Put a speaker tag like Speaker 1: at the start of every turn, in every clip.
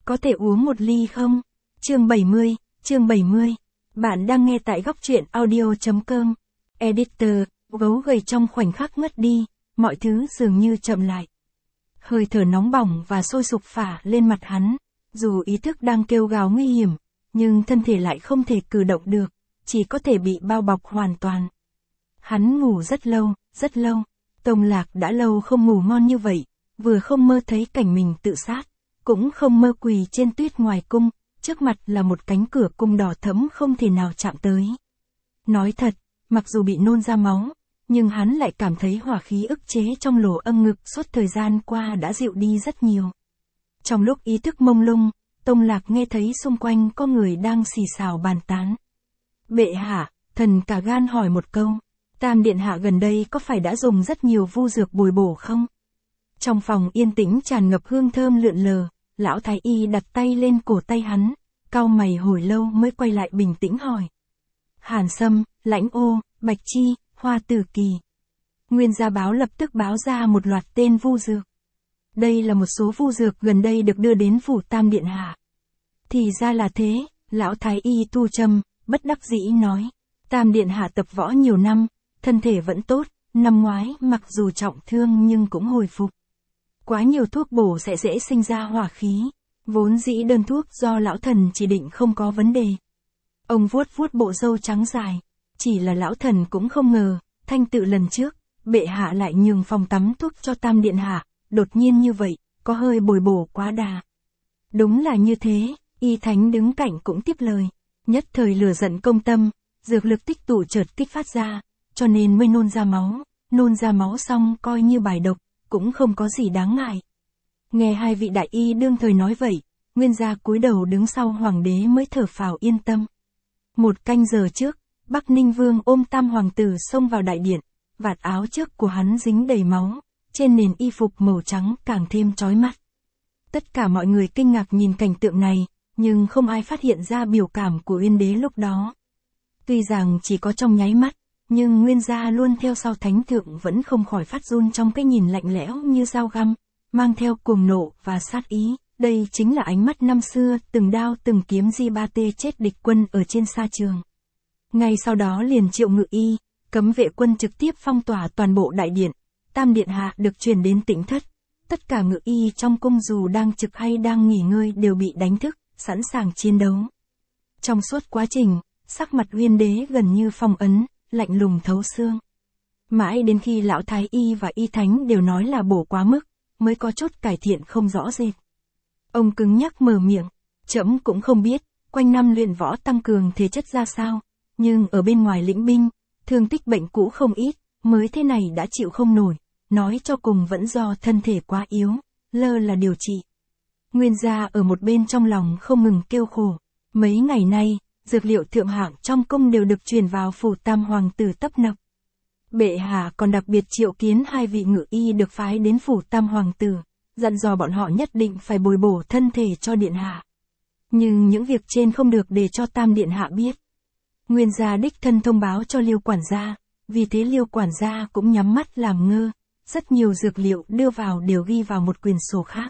Speaker 1: Có thể uống một ly không? Chương 70. Bạn đang nghe tại góc truyện audio.com. Editor, gấu gầy trong khoảnh khắc ngất đi, mọi thứ dường như chậm lại. Hơi thở nóng bỏng và sôi sục phả lên mặt hắn, dù ý thức đang kêu gào nguy hiểm, nhưng thân thể lại không thể cử động được, chỉ có thể bị bao bọc hoàn toàn. Hắn ngủ rất lâu, Tông Lạc đã lâu không ngủ ngon như vậy, vừa không mơ thấy cảnh mình tự sát, cũng không mơ quỳ trên tuyết ngoài cung, trước mặt là một cánh cửa cung đỏ thẫm không thể nào chạm tới. Nói thật, mặc dù bị nôn ra máu, nhưng hắn lại cảm thấy hỏa khí ức chế trong lỗ âm ngực suốt thời gian qua đã dịu đi rất nhiều. Trong lúc ý thức mông lung, Tông Lạc nghe thấy xung quanh có người đang xì xào bàn tán. Bệ hạ, thần cả gan hỏi một câu, Tam điện hạ gần đây có phải đã dùng rất nhiều vu dược bồi bổ không? Trong phòng yên tĩnh tràn ngập hương thơm lượn lờ, lão thái y đặt tay lên cổ tay hắn, cau mày hồi lâu mới quay lại bình tĩnh hỏi. Hàn Sâm, Lãnh Ô, Bạch Chi, Hoa Tử Kỳ. Nguyên gia báo lập tức báo ra một loạt tên vu dược. Đây là một số vu dược gần đây được đưa đến phủ Tam điện hạ. Thì ra là thế, lão thái y thu châm, bất đắc dĩ nói. Tam điện hạ tập võ nhiều năm, thân thể vẫn tốt, năm ngoái mặc dù trọng thương nhưng cũng hồi phục. Quá nhiều thuốc bổ sẽ dễ sinh ra hỏa khí, vốn dĩ đơn thuốc do lão thần chỉ định không có vấn đề. Ông vuốt bộ râu trắng dài, chỉ là lão thần cũng không ngờ, thanh tự lần trước, bệ hạ lại nhường phòng tắm thuốc cho Tam điện hạ, đột nhiên như vậy, có hơi bồi bổ quá đà. Đúng là như thế, y thánh đứng cạnh cũng tiếp lời, nhất thời lửa giận công tâm, dược lực tích tụ chợt kích phát ra, cho nên mới nôn ra máu xong coi như bài độc, cũng không có gì đáng ngại. Nghe hai vị đại y đương thời nói vậy, Nguyên gia cúi đầu đứng sau hoàng đế mới thở phào yên tâm. Một canh giờ trước, Bắc Ninh Vương ôm Tam hoàng tử xông vào đại điện, vạt áo trước của hắn dính đầy máu, trên nền y phục màu trắng càng thêm chói mắt. Tất cả mọi người kinh ngạc nhìn cảnh tượng này, nhưng không ai phát hiện ra biểu cảm của Uyên đế lúc đó. Tuy rằng chỉ có trong nháy mắt, nhưng Nguyên gia luôn theo sau thánh thượng vẫn không khỏi phát run trong cái nhìn lạnh lẽo như dao găm, mang theo cuồng nộ và sát ý. Đây chính là ánh mắt năm xưa, từng đao từng kiếm di ba tê chết địch quân ở trên sa trường. Ngay sau đó liền triệu ngự y, cấm vệ quân trực tiếp phong tỏa toàn bộ đại điện. Tam điện hạ được truyền đến Tĩnh thất. Tất cả ngự y trong cung dù đang trực hay đang nghỉ ngơi đều bị đánh thức, sẵn sàng chiến đấu. Trong suốt quá trình, sắc mặt Uyên đế gần như phong ấn, lạnh lùng thấu xương. Mãi đến khi lão thái y và y thánh đều nói là bổ quá mức, mới có chút cải thiện không rõ rệt. Ông cứng nhắc mở miệng, trẫm cũng không biết, quanh năm luyện võ tăng cường thể chất ra sao, nhưng ở bên ngoài lĩnh binh, thương tích bệnh cũ không ít, mới thế này đã chịu không nổi, nói cho cùng vẫn do thân thể quá yếu, lơ là điều trị. Nguyên gia ở một bên trong lòng không ngừng kêu khổ, mấy ngày nay, dược liệu thượng hạng trong cung đều được truyền vào phủ Tam hoàng tử tấp nập. Bệ hạ còn đặc biệt triệu kiến hai vị ngự y được phái đến phủ Tam hoàng tử, dặn dò bọn họ nhất định phải bồi bổ thân thể cho điện hạ. Nhưng những việc trên không được để cho Tam điện hạ biết. Nguyên gia đích thân thông báo cho Liêu quản gia, vì thế Liêu quản gia cũng nhắm mắt làm ngơ, rất nhiều dược liệu đưa vào đều ghi vào một quyển sổ khác.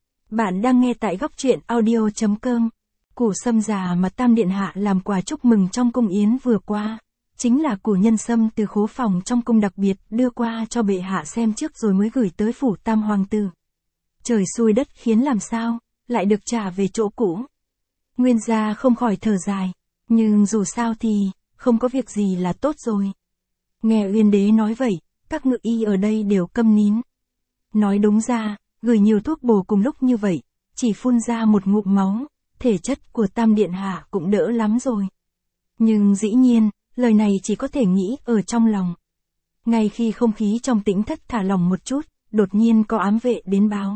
Speaker 1: Bạn đang nghe tại góc truyện audio.com. Củ sâm già mà Tam điện hạ làm quà chúc mừng trong cung yến vừa qua, chính là củ nhân sâm từ khố phòng trong cung đặc biệt đưa qua cho bệ hạ xem trước rồi mới gửi tới phủ Tam hoàng tử. Trời xui đất khiến làm sao, lại được trả về chỗ cũ. Nguyên gia không khỏi thở dài, nhưng dù sao thì, không có việc gì là tốt rồi. Nghe Uyên đế nói vậy, các ngự y ở đây đều câm nín. Nói đúng ra, gửi nhiều thuốc bổ cùng lúc như vậy, chỉ phun ra một ngụm máu, thể chất của Tam điện hạ cũng đỡ lắm rồi. Nhưng dĩ nhiên, lời này chỉ có thể nghĩ ở trong lòng. Ngay khi không khí trong Tĩnh thất thả lỏng một chút, đột nhiên có ám vệ đến báo.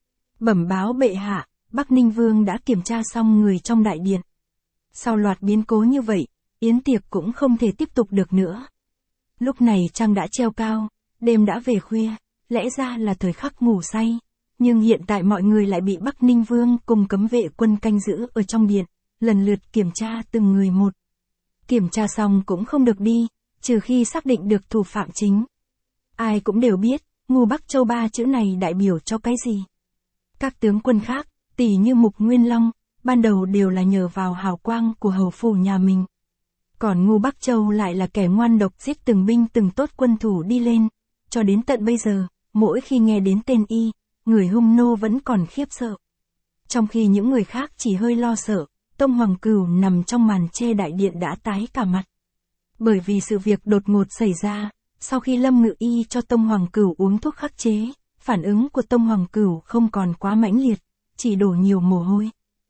Speaker 1: Bẩm báo bệ hạ, Bắc Ninh Vương đã kiểm tra xong người trong đại điện. Sau loạt biến cố như vậy, yến tiệc cũng không thể tiếp tục được nữa. Lúc này trăng đã treo cao, đêm đã về khuya, lẽ ra là thời khắc ngủ say. Nhưng hiện tại mọi người lại bị Bắc Ninh Vương cùng cấm vệ quân canh giữ ở trong điện, lần lượt kiểm tra từng người một. Kiểm tra xong cũng không được đi, trừ khi xác định được thủ phạm chính. Ai cũng đều biết, ngu Bắc Châu ba chữ này đại biểu cho cái gì. Các tướng quân khác, Tỷ như Mục Nguyên Long, ban đầu đều là nhờ vào hào quang của hầu phủ nhà mình. Còn Ngô Bắc Châu lại là kẻ ngoan độc giết từng binh từng tốt quân thủ đi lên, cho đến tận bây giờ, mỗi khi nghe đến tên y, người hung nô vẫn còn khiếp sợ. Trong khi những người khác chỉ hơi lo sợ, Tông Hoàng Cửu nằm trong màn che đại điện đã tái cả mặt. Bởi vì sự việc đột ngột xảy ra, sau khi Lâm Ngự Y cho Tông Hoàng Cửu uống thuốc khắc chế, phản ứng của Tông Hoàng Cửu không còn quá mãnh liệt, chỉ đổ nhiều mồ hôi.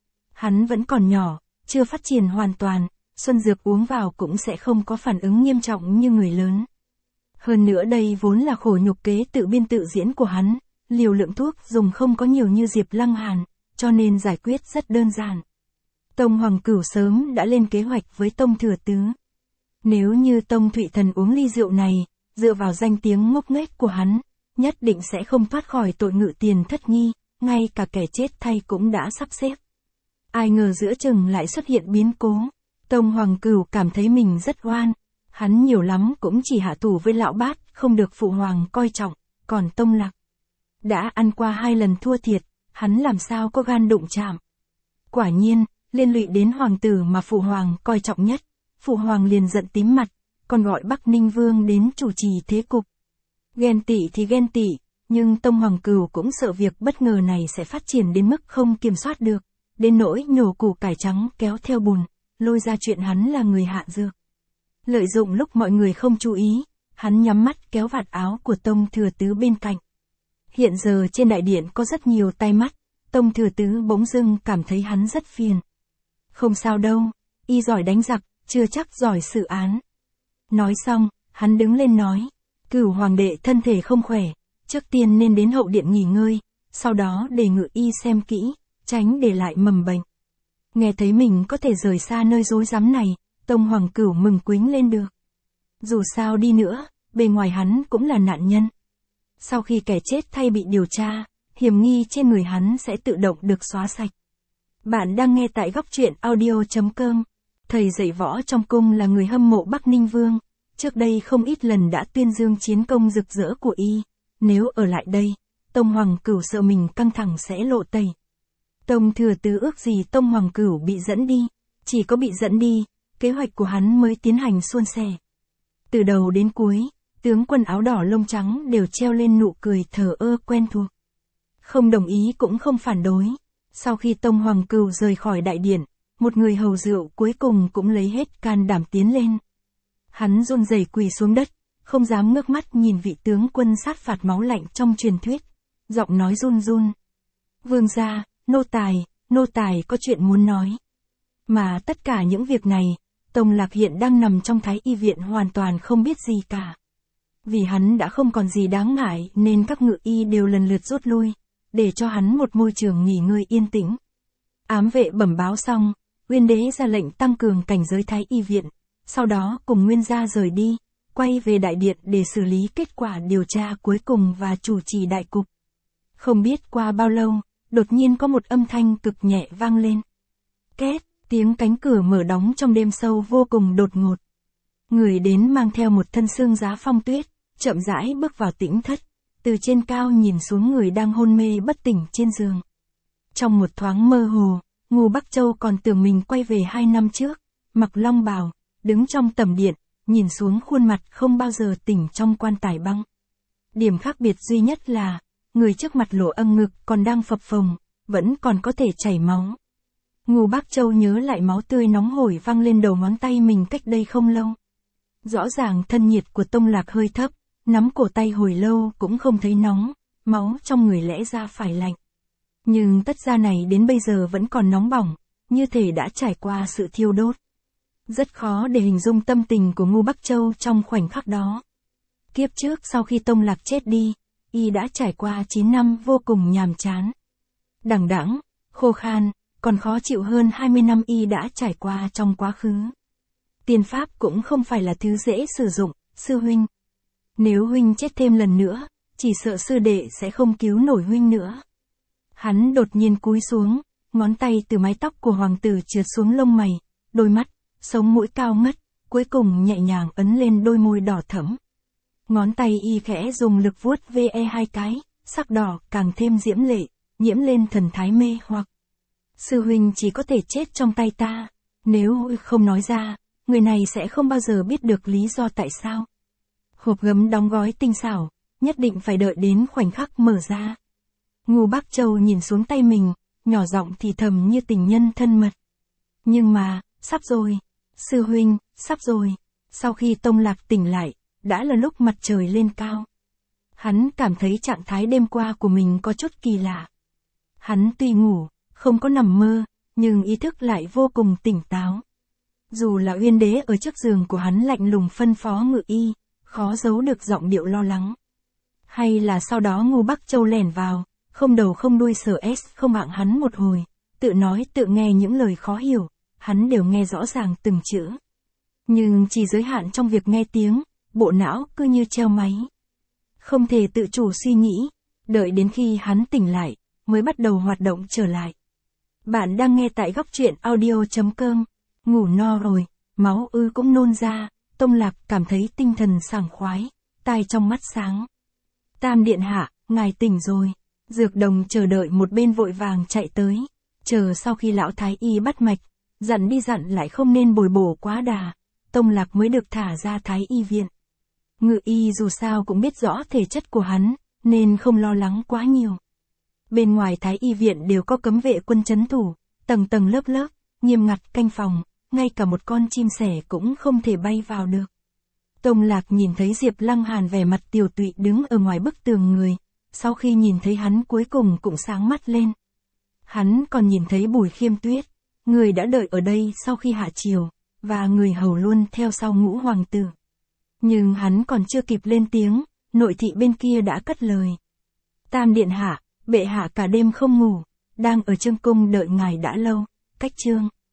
Speaker 1: Hắn vẫn còn nhỏ, chưa phát triển hoàn toàn, xuân dược uống vào cũng sẽ không có phản ứng nghiêm trọng như người lớn. Hơn nữa đây vốn là khổ nhục kế tự biên tự diễn của hắn, liều lượng thuốc dùng không có nhiều như Diệp Lăng Hàn, cho nên giải quyết rất đơn giản. Tông Hoàng Cửu sớm đã lên kế hoạch với Tông Thừa Tứ. Nếu như Tông Thụy Thần uống ly rượu này, dựa vào danh tiếng ngốc nghếch của hắn, nhất định sẽ không thoát khỏi tội ngự tiền thất nghi, ngay cả kẻ chết thay cũng đã sắp xếp. Ai ngờ giữa chừng lại xuất hiện biến cố. Tông Hoàng Cửu cảm thấy mình rất oan, hắn nhiều lắm cũng chỉ hạ thủ với lão bát, không được phụ hoàng coi trọng, còn Tông Lạc đã ăn qua 2 lần thua thiệt, hắn làm sao có gan đụng chạm. Quả nhiên, liên lụy đến hoàng tử mà phụ hoàng coi trọng nhất, phụ hoàng liền giận tím mặt, còn gọi Bắc Ninh Vương đến chủ trì thế cục. Ghen tị thì ghen tị, nhưng Tông Hoàng Cửu cũng sợ việc bất ngờ này sẽ phát triển đến mức không kiểm soát được, đến nỗi nhổ củ cải trắng kéo theo bùn, lôi ra chuyện hắn là người hạ dược. Lợi dụng lúc mọi người không chú ý, hắn nhắm mắt kéo vạt áo của Tông Thừa Tứ bên cạnh. Hiện giờ trên đại điện có rất nhiều tai mắt, Tông Thừa Tứ bỗng dưng cảm thấy hắn rất phiền. Không sao đâu, y giỏi đánh giặc, chưa chắc giỏi xử án. Nói xong, hắn đứng lên nói, Cửu hoàng đệ thân thể không khỏe, trước tiên nên đến hậu điện nghỉ ngơi, sau đó để Ngự Y xem kỹ, tránh để lại mầm bệnh. Nghe thấy mình có thể rời xa nơi rối rắm này, Tông Hoàng Cửu mừng quính lên được. Dù sao đi nữa, bề ngoài hắn cũng là nạn nhân. Sau khi kẻ chết thay bị điều tra, hiểm nghi trên người hắn sẽ tự động được xóa sạch. Bạn đang nghe tại góc truyện audio.com. Thầy dạy võ trong cung là người hâm mộ Bắc Ninh Vương, trước đây không ít lần đã tuyên dương chiến công rực rỡ của y. Nếu ở lại đây, Tông Hoàng Cửu sợ mình căng thẳng sẽ lộ tẩy. Tông Thừa Tứ ước gì Tông Hoàng Cửu bị dẫn đi, chỉ có bị dẫn đi, kế hoạch của hắn mới tiến hành suôn sẻ. Từ đầu đến cuối, tướng quân áo đỏ lông trắng đều treo lên nụ cười thờ ơ quen thuộc. Không đồng ý cũng không phản đối. Sau khi Tông Hoàng Cửu rời khỏi đại điện, một người hầu rượu cuối cùng cũng lấy hết can đảm tiến lên. Hắn run rẩy quỳ xuống đất, không dám ngước mắt nhìn vị tướng quân sát phạt máu lạnh trong truyền thuyết. Giọng nói run run. Vương gia, nô tài có chuyện muốn nói. Mà tất cả những việc này, Tông Lạc hiện đang nằm trong Thái Y viện hoàn toàn không biết gì cả. Vì hắn đã không còn gì đáng ngại nên các ngự y đều lần lượt rút lui, để cho hắn một môi trường nghỉ ngơi yên tĩnh. Ám vệ bẩm báo xong, Uyên Đế ra lệnh tăng cường cảnh giới Thái Y viện, sau đó cùng Nguyên gia rời đi, quay về đại điện để xử lý kết quả điều tra cuối cùng và chủ trì đại cục. Không biết qua bao lâu, đột nhiên có một âm thanh cực nhẹ vang lên. Két, tiếng cánh cửa mở đóng trong đêm sâu vô cùng đột ngột. Người đến mang theo một thân xương giá phong tuyết, chậm rãi bước vào tĩnh thất, từ trên cao nhìn xuống người đang hôn mê bất tỉnh trên giường. Trong một thoáng mơ hồ, Ngô Bắc Châu còn tưởng mình quay về 2 năm trước, mặc long bào, đứng trong tầm điện, nhìn xuống khuôn mặt không bao giờ tỉnh trong quan tài băng. Điểm khác biệt duy nhất là, người trước mặt lỗ âm ngực còn đang phập phồng, vẫn còn có thể chảy máu. Ngô Bắc Châu nhớ lại máu tươi nóng hổi văng lên đầu ngón tay mình cách đây không lâu. Rõ ràng thân nhiệt của Tông Lạc hơi thấp, nắm cổ tay hồi lâu cũng không thấy nóng, máu trong người lẽ ra phải lạnh. Nhưng tất da này đến bây giờ vẫn còn nóng bỏng, như thể đã trải qua sự thiêu đốt. Rất khó để hình dung tâm tình của Ngô Bắc Châu trong khoảnh khắc đó. Kiếp trước sau khi Tông Lạc chết đi, y đã trải qua 9 năm vô cùng nhàm chán. Đằng đẵng, khô khan, còn khó chịu hơn 20 năm y đã trải qua trong quá khứ. Tiên pháp cũng không phải là thứ dễ sử dụng, sư huynh. Nếu huynh chết thêm lần nữa, chỉ sợ sư đệ sẽ không cứu nổi huynh nữa. Hắn đột nhiên cúi xuống, ngón tay từ mái tóc của hoàng tử trượt xuống lông mày, đôi mắt, sống mũi cao ngất, cuối cùng nhẹ nhàng ấn lên đôi môi đỏ thẫm. Ngón tay y khẽ dùng lực vuốt ve 2 cái, sắc đỏ càng thêm diễm lệ, nhiễm lên thần thái mê hoặc. Sư huynh chỉ có thể chết trong tay ta. Nếu không nói ra, người này sẽ không bao giờ biết được lý do tại sao. Hộp gấm đóng gói tinh xảo, nhất định phải đợi đến khoảnh khắc mở ra. Ngô Bác Châu nhìn xuống tay mình, nhỏ giọng thì thầm như tình nhân thân mật. Nhưng mà, sắp rồi. Sư huynh, sắp rồi. Sau khi Tông Lạc tỉnh lại, đã là lúc mặt trời lên cao. Hắn cảm thấy trạng thái đêm qua của mình có chút kỳ lạ. Hắn tuy ngủ, không có nằm mơ, nhưng ý thức lại vô cùng tỉnh táo. Dù là Uyên Đế ở trước giường của hắn lạnh lùng phân phó Ngự Y, khó giấu được giọng điệu lo lắng. Hay là sau đó Ngô Bắc Châu lẻn vào, không đầu không đuôi sờ không hạng hắn một hồi, tự nói tự nghe những lời khó hiểu, hắn đều nghe rõ ràng từng chữ. Nhưng chỉ giới hạn trong việc nghe tiếng, bộ não cứ như treo máy. Không thể tự chủ suy nghĩ, đợi đến khi hắn tỉnh lại, mới bắt đầu hoạt động trở lại. Bạn đang nghe tại góc truyện audio.com. Ngủ no rồi, máu ư cũng nôn ra, Tông Lạc cảm thấy tinh thần sảng khoái, tai trong mắt sáng. Tam điện hạ, ngài tỉnh rồi. Dược đồng chờ đợi một bên vội vàng chạy tới. Chờ sau khi lão thái y bắt mạch, dặn đi dặn lại không nên bồi bổ quá đà, Tông Lạc mới được thả ra thái y viện. Ngự y dù sao cũng biết rõ thể chất của hắn, nên không lo lắng quá nhiều. Bên ngoài thái y viện đều có cấm vệ quân trấn thủ, tầng tầng lớp lớp, nghiêm ngặt canh phòng, ngay cả một con chim sẻ cũng không thể bay vào được. Tông Lạc nhìn thấy Diệp Lăng Hàn vẻ mặt tiều tụy đứng ở ngoài bức tường người, sau khi nhìn thấy hắn cuối cùng cũng sáng mắt lên. Hắn còn nhìn thấy Bùi Khiêm Tuyết, người đã đợi ở đây sau khi hạ triều, và người hầu luôn theo sau Ngũ hoàng tử. Nhưng hắn còn chưa kịp lên tiếng, nội thị bên kia đã cất lời. Tam điện hạ, bệ hạ cả đêm không ngủ, đang ở Trương cung đợi ngài đã lâu, cách Trương